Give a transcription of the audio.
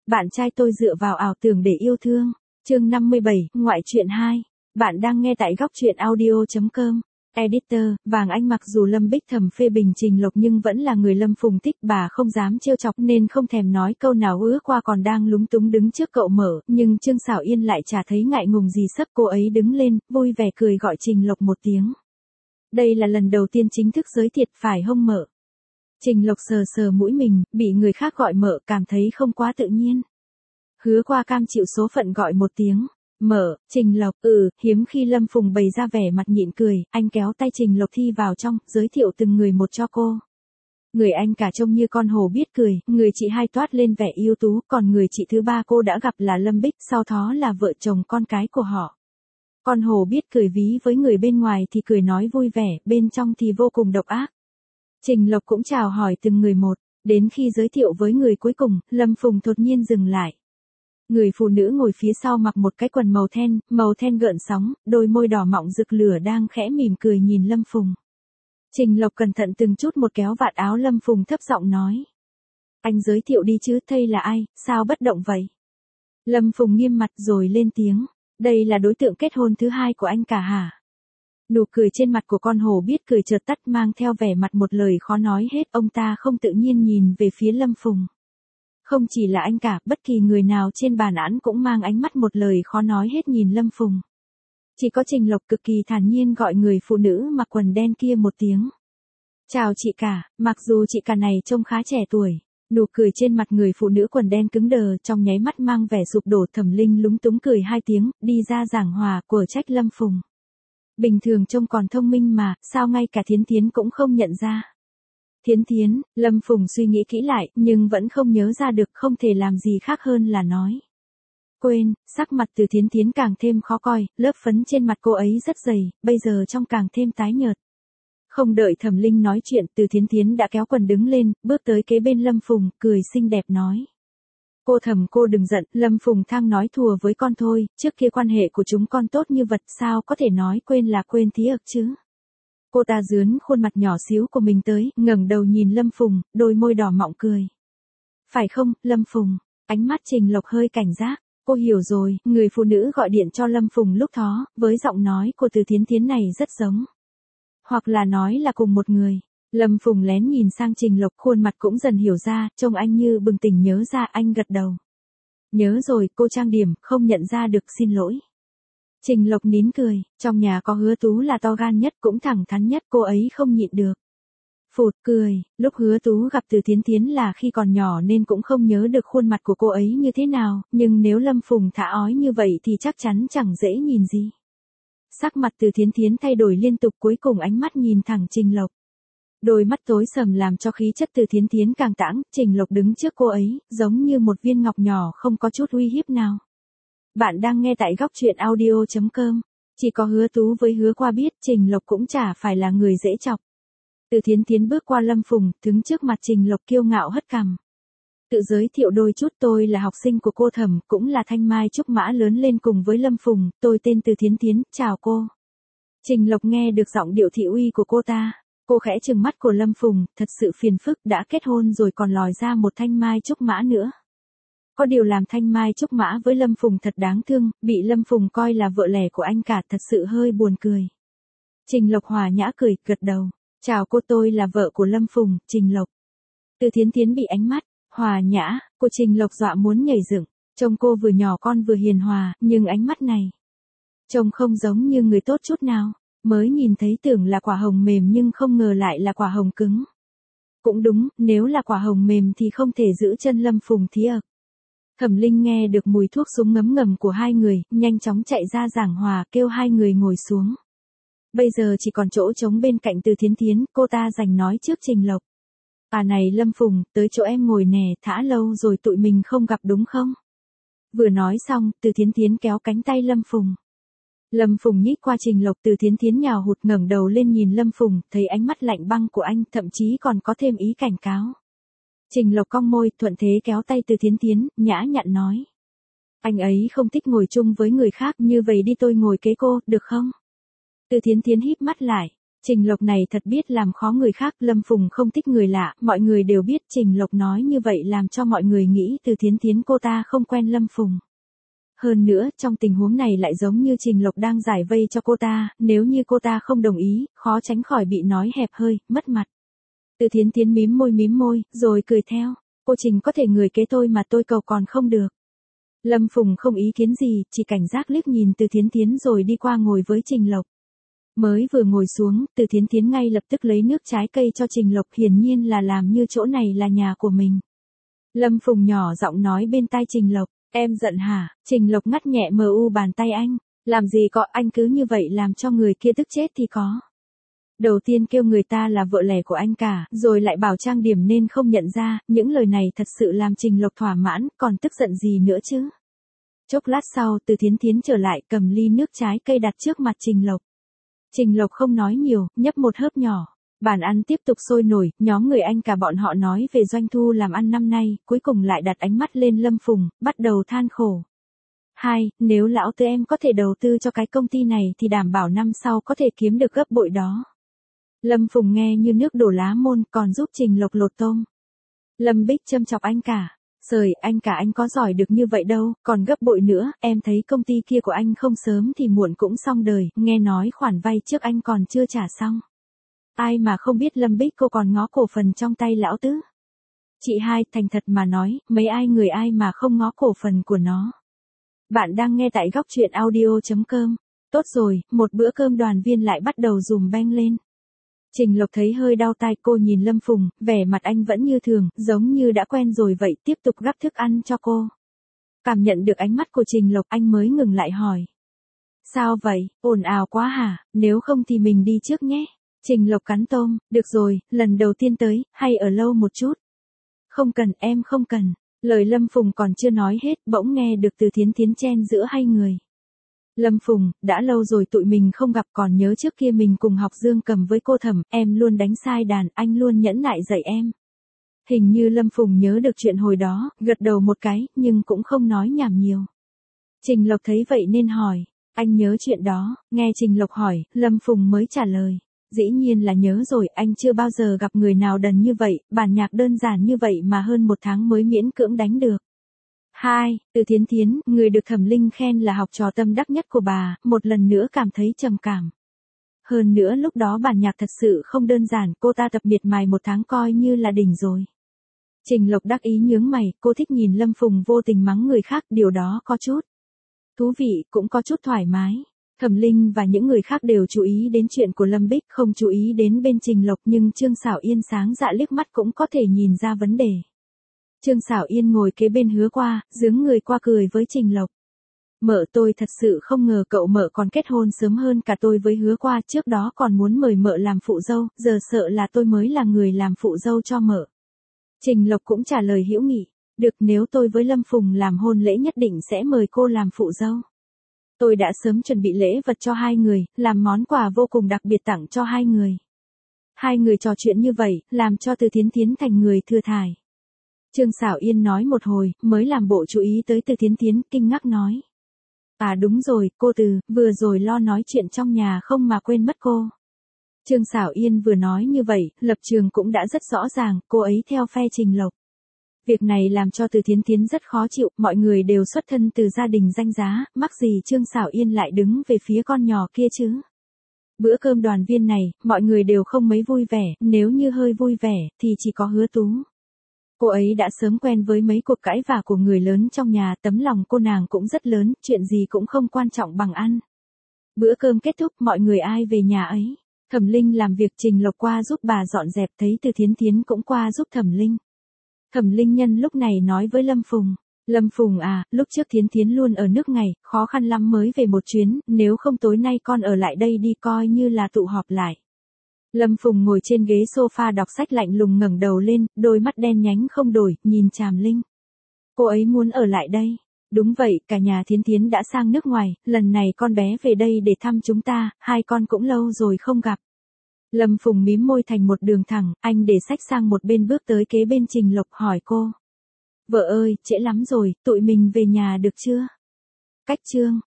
Bạn trai tôi dựa vào ảo tưởng để yêu thương. Chương 57, ngoại truyện 2. Bạn đang nghe tại góc truyện audio.com. Editor, Vàng Anh mặc dù Lâm Bích Thầm phê bình Trình Lộc nhưng vẫn là người Lâm Phùng thích, bà không dám trêu chọc nên không thèm nói câu nào, ứa qua còn đang lúng túng đứng trước cậu Mở, nhưng Trương Xảo Yên lại chả thấy ngại ngùng gì, sấp cô ấy đứng lên, vui vẻ cười gọi Trình Lộc một tiếng. Đây là lần đầu tiên chính thức giới thiệu phải không Mở? Trình Lộc sờ sờ mũi mình, bị người khác gọi Mở cảm thấy không quá tự nhiên. Hứa qua cam chịu số phận gọi một tiếng. Mở, Trình Lộc, hiếm khi Lâm Phùng bày ra vẻ mặt nhịn cười, anh kéo tay Trình Lộc Thi vào trong, giới thiệu từng người một cho cô. Người anh cả trông như con hổ biết cười, người chị hai toát lên vẻ ưu tú, còn người chị thứ ba cô đã gặp là Lâm Bích, sau đó là vợ chồng con cái của họ. Con hổ biết cười ví với người bên ngoài thì cười nói vui vẻ, bên trong thì vô cùng độc ác. Trình Lộc cũng chào hỏi từng người một, đến khi giới thiệu với người cuối cùng, Lâm Phùng đột nhiên dừng lại. Người phụ nữ ngồi phía sau mặc một cái quần màu then gợn sóng, đôi môi đỏ mọng rực lửa đang khẽ mỉm cười nhìn Lâm Phùng. Trình Lộc cẩn thận từng chút một kéo vạt áo Lâm Phùng, thấp giọng nói. Anh giới thiệu đi chứ, thây là ai, sao bất động vậy? Lâm Phùng nghiêm mặt rồi lên tiếng. Đây là đối tượng kết hôn thứ hai của anh cả hả? Nụ cười trên mặt của con hổ biết cười chợt tắt, mang theo vẻ mặt một lời khó nói hết. Ông ta không tự nhiên nhìn về phía Lâm Phùng. Không chỉ là anh cả, bất kỳ người nào trên bàn án cũng mang ánh mắt một lời khó nói hết nhìn Lâm Phùng. Chỉ có Trình Lộc cực kỳ thản nhiên gọi người phụ nữ mặc quần đen kia một tiếng. Chào chị cả, mặc dù chị cả này trông khá trẻ tuổi. Nụ cười trên mặt người phụ nữ quần đen cứng đờ, trong nháy mắt mang vẻ sụp đổ. Thẩm Linh lúng túng cười hai tiếng, đi ra giảng hòa, quở trách Lâm Phùng. Bình thường trông còn thông minh mà, sao ngay cả Thiến Thiến cũng không nhận ra. Thiến, Lâm Phùng suy nghĩ kỹ lại, nhưng vẫn không nhớ ra được, không thể làm gì khác hơn là nói. Quên, sắc mặt từ Thiến càng thêm khó coi, lớp phấn trên mặt cô ấy rất dày, bây giờ trông càng thêm tái nhợt. Không đợi Thẩm Linh nói chuyện, từ Thiến đã kéo quần đứng lên, bước tới kế bên Lâm Phùng, cười xinh đẹp nói. Cô Thẩm, cô đừng giận, Lâm Phùng thang nói thùa với con thôi, trước kia quan hệ của chúng con tốt như vật, sao có thể nói quên là quên tí ực chứ. Cô ta dướn khuôn mặt nhỏ xíu của mình tới, ngẩng đầu nhìn Lâm Phùng, đôi môi đỏ mọng cười. Phải không, Lâm Phùng? Ánh mắt Trình Lộc hơi cảnh giác. Cô hiểu rồi, người phụ nữ gọi điện cho Lâm Phùng lúc đó, với giọng nói của từ Thiến này rất giống. Hoặc là nói là cùng một người. Lâm Phùng lén nhìn sang Trình Lộc, khuôn mặt cũng dần hiểu ra, trông anh như bừng tỉnh nhớ ra, anh gật đầu. Nhớ rồi, cô trang điểm, không nhận ra được, xin lỗi. Trình Lộc nín cười, trong nhà có Hứa Tú là to gan nhất, cũng thẳng thắn nhất, cô ấy không nhịn được. Phụt cười, lúc Hứa Tú gặp từ Thiến là khi còn nhỏ nên cũng không nhớ được khuôn mặt của cô ấy như thế nào, nhưng nếu Lâm Phùng thả ói như vậy thì chắc chắn chẳng dễ nhìn gì. Sắc mặt từ Thiến thay đổi liên tục, cuối cùng ánh mắt nhìn thẳng Trình Lộc. Đôi mắt tối sầm làm cho khí chất từ Thiến càng tãng, Trình Lộc đứng trước cô ấy, giống như một viên ngọc nhỏ không có chút uy hiếp nào. Bạn đang nghe tại góc truyện audio.com. Chỉ có Hứa Tú với Hứa Qua biết, Trình Lộc cũng chả phải là người dễ chọc. Từ Thiến bước qua Lâm Phùng, đứng trước mặt Trình Lộc kiêu ngạo hất cằm. Tự giới thiệu đôi chút, tôi là học sinh của cô Thẩm, cũng là thanh mai trúc mã lớn lên cùng với Lâm Phùng, tôi tên từ Thiến, chào cô. Trình Lộc nghe được giọng điệu thị uy của cô ta. Cô khẽ trừng mắt của Lâm Phùng, thật sự phiền phức, đã kết hôn rồi còn lòi ra một thanh mai trúc mã nữa. Có điều làm thanh mai trúc mã với Lâm Phùng thật đáng thương, bị Lâm Phùng coi là vợ lẽ của anh cả, thật sự hơi buồn cười. Trình Lộc hòa nhã cười, gật đầu. Chào cô, tôi là vợ của Lâm Phùng, Trình Lộc. Từ Thiến bị ánh mắt hòa nhã của Trình Lộc dọa muốn nhảy dựng. Trông cô vừa nhỏ con vừa hiền hòa, nhưng ánh mắt này trông không giống như người tốt chút nào. Mới nhìn thấy tưởng là quả hồng mềm nhưng không ngờ lại là quả hồng cứng. Cũng đúng, nếu là quả hồng mềm thì không thể giữ chân Lâm Phùng thí ực. Thẩm Linh nghe được mùi thuốc súng ngấm ngầm của hai người, nhanh chóng chạy ra giảng hòa, kêu hai người ngồi xuống. Bây giờ chỉ còn chỗ trống bên cạnh từ Thiến, cô ta giành nói trước Trình Lộc. À này Lâm Phùng, tới chỗ em ngồi nè, thả lâu rồi tụi mình không gặp đúng không? Vừa nói xong, từ Thiến kéo cánh tay Lâm Phùng. Lâm Phùng nhích qua Trình Lộc, từ Thiến nhào hụt ngẩng đầu lên nhìn Lâm Phùng, thấy ánh mắt lạnh băng của anh, thậm chí còn có thêm ý cảnh cáo. Trình Lộc cong môi, thuận thế kéo tay từ Thiến, nhã nhặn nói. Anh ấy không thích ngồi chung với người khác, như vậy đi tôi ngồi kế cô, được không? Từ Thiến híp mắt lại. Trình Lộc này thật biết làm khó người khác, Lâm Phùng không thích người lạ, mọi người đều biết Trình Lộc nói như vậy làm cho mọi người nghĩ Từ Thiến Thiến cô ta không quen Lâm Phùng. Hơn nữa, trong tình huống này lại giống như Trình Lộc đang giải vây cho cô ta, nếu như cô ta không đồng ý, khó tránh khỏi bị nói hẹp hơi, mất mặt. Từ Thiến Thiến mím môi, rồi cười theo, cô Trình có thể người kế tôi mà tôi cầu còn không được. Lâm Phùng không ý kiến gì, chỉ cảnh giác liếc nhìn Từ Thiến Thiến rồi đi qua ngồi với Trình Lộc. Mới vừa ngồi xuống, Từ Thiến Thiến ngay lập tức lấy nước trái cây cho Trình Lộc, hiển nhiên là làm như chỗ này là nhà của mình. Lâm Phùng nhỏ giọng nói bên tai Trình Lộc, em giận hả? Trình Lộc ngắt nhẹ bàn tay anh, làm gì có, anh cứ như vậy làm cho người kia tức chết thì có. Đầu tiên kêu người ta là vợ lẽ của anh cả, rồi lại bảo trang điểm nên không nhận ra, những lời này thật sự làm Trình Lộc thỏa mãn, còn tức giận gì nữa chứ. Chốc lát sau, Từ Thiến Thiến trở lại cầm ly nước trái cây đặt trước mặt Trình Lộc. Trình Lộc không nói nhiều, nhấp một hớp nhỏ. Bàn ăn tiếp tục sôi nổi, nhóm người anh cả bọn họ nói về doanh thu làm ăn năm nay, cuối cùng lại đặt ánh mắt lên Lâm Phùng, bắt đầu than khổ. Nếu lão Tư em có thể đầu tư cho cái công ty này thì đảm bảo năm sau có thể kiếm được gấp bội đó. Lâm Phùng nghe như nước đổ lá môn, còn giúp Trình Lộc lột tôm. Lâm Bích châm chọc anh cả. Trời, anh cả anh có giỏi được như vậy đâu, còn gấp bội nữa, em thấy công ty kia của anh không sớm thì muộn cũng xong đời, nghe nói khoản vay trước anh còn chưa trả xong. Ai mà không biết Lâm Bích cô còn ngó cổ phần trong tay lão Tứ. Chị hai, thành thật mà nói, mấy người ai mà không ngó cổ phần của nó. Bạn đang nghe tại góc truyện audio.com. Tốt rồi, một bữa cơm đoàn viên lại bắt đầu dùm beng lên. Trình Lộc thấy hơi đau tai, cô nhìn Lâm Phùng, vẻ mặt anh vẫn như thường, giống như đã quen rồi vậy, tiếp tục gắp thức ăn cho cô. Cảm nhận được ánh mắt của Trình Lộc, anh mới ngừng lại hỏi. Sao vậy, ồn ào quá hả, nếu không thì mình đi trước nhé. Trình Lộc cắn tôm, được rồi, lần đầu tiên tới, hay ở lâu một chút. Không cần, em không cần. Lời Lâm Phùng còn chưa nói hết, bỗng nghe được Từ Thiến Thiến chen giữa hai người. Lâm Phùng, đã lâu rồi tụi mình không gặp, còn nhớ trước kia mình cùng học Dương Cầm với cô Thẩm, em luôn đánh sai đàn, anh luôn nhẫn nại dạy em. Hình như Lâm Phùng nhớ được chuyện hồi đó, gật đầu một cái, nhưng cũng không nói nhảm nhiều. Trình Lộc thấy vậy nên hỏi, anh nhớ chuyện đó, nghe Trình Lộc hỏi, Lâm Phùng mới trả lời. Dĩ nhiên là nhớ rồi, anh chưa bao giờ gặp người nào đần như vậy, bản nhạc đơn giản như vậy mà hơn một tháng mới miễn cưỡng đánh được. Từ Thiến Thiến, người được Thẩm Linh khen là học trò tâm đắc nhất của bà, một lần nữa cảm thấy trầm cảm. Hơn nữa lúc đó bản nhạc thật sự không đơn giản, cô ta tập miệt mài một tháng coi như là đỉnh rồi. Trình Lộc đắc ý nhướng mày, cô thích nhìn Lâm Phùng vô tình mắng người khác, điều đó có chút thú vị, cũng có chút thoải mái. Thẩm Linh và những người khác đều chú ý đến chuyện của Lâm Bích, không chú ý đến bên Trình Lộc, nhưng Trương Sảo Yên sáng dạ liếc mắt cũng có thể nhìn ra vấn đề. Trương Sảo Yên ngồi kế bên Hứa Qua, giướng người qua cười với Trình Lộc. Mợ tôi thật sự không ngờ cậu mợ còn kết hôn sớm hơn cả tôi với Hứa Qua, trước đó còn muốn mời mợ làm phụ dâu, giờ sợ là tôi mới là người làm phụ dâu cho mợ. Trình Lộc cũng trả lời hữu nghị, được, nếu tôi với Lâm Phùng làm hôn lễ nhất định sẽ mời cô làm phụ dâu. Tôi đã sớm chuẩn bị lễ vật cho hai người, làm món quà vô cùng đặc biệt tặng cho hai người. Hai người trò chuyện như vậy, làm cho Từ Thiến Thiến thành người thừa thải. Trương Sảo Yên nói một hồi, mới làm bộ chú ý tới Từ Thiến Thiến, kinh ngạc nói. À đúng rồi, cô Từ, vừa rồi lo nói chuyện trong nhà không mà quên mất cô. Trương Sảo Yên vừa nói như vậy, lập trường cũng đã rất rõ ràng, cô ấy theo phe Trình Lộc. Việc này làm cho Từ Thiến Thiến rất khó chịu, mọi người đều xuất thân từ gia đình danh giá, mắc gì Trương Sảo Yên lại đứng về phía con nhỏ kia chứ. Bữa cơm đoàn viên này, mọi người đều không mấy vui vẻ, nếu như hơi vui vẻ, thì chỉ có Hứa Tú. Cô ấy đã sớm quen với mấy cuộc cãi vã của người lớn trong nhà, tấm lòng cô nàng cũng rất lớn, chuyện gì cũng không quan trọng bằng ăn. Bữa cơm kết thúc, mọi người ai về nhà ấy. Thẩm Linh làm việc, Trình Lộc qua giúp bà dọn dẹp, thấy Từ Thiến Thiến cũng qua giúp Thẩm Linh. Thẩm Linh nhân lúc này nói với Lâm Phùng. Lâm Phùng à, lúc trước Thiến Thiến luôn ở nước ngày, khó khăn lắm mới về một chuyến, nếu không tối nay con ở lại đây đi coi như là tụ họp lại. Lâm Phùng ngồi trên ghế sofa đọc sách lạnh lùng ngẩng đầu lên, đôi mắt đen nhánh không đổi, nhìn chằm Linh. Cô ấy muốn ở lại đây. Đúng vậy, cả nhà Thiến Thiến đã sang nước ngoài, lần này con bé về đây để thăm chúng ta, hai con cũng lâu rồi không gặp. Lâm Phùng mím môi thành một đường thẳng, anh để sách sang một bên bước tới kế bên Trình Lộc hỏi cô. Vợ ơi, trễ lắm rồi, tụi mình về nhà được chưa? Cách chương.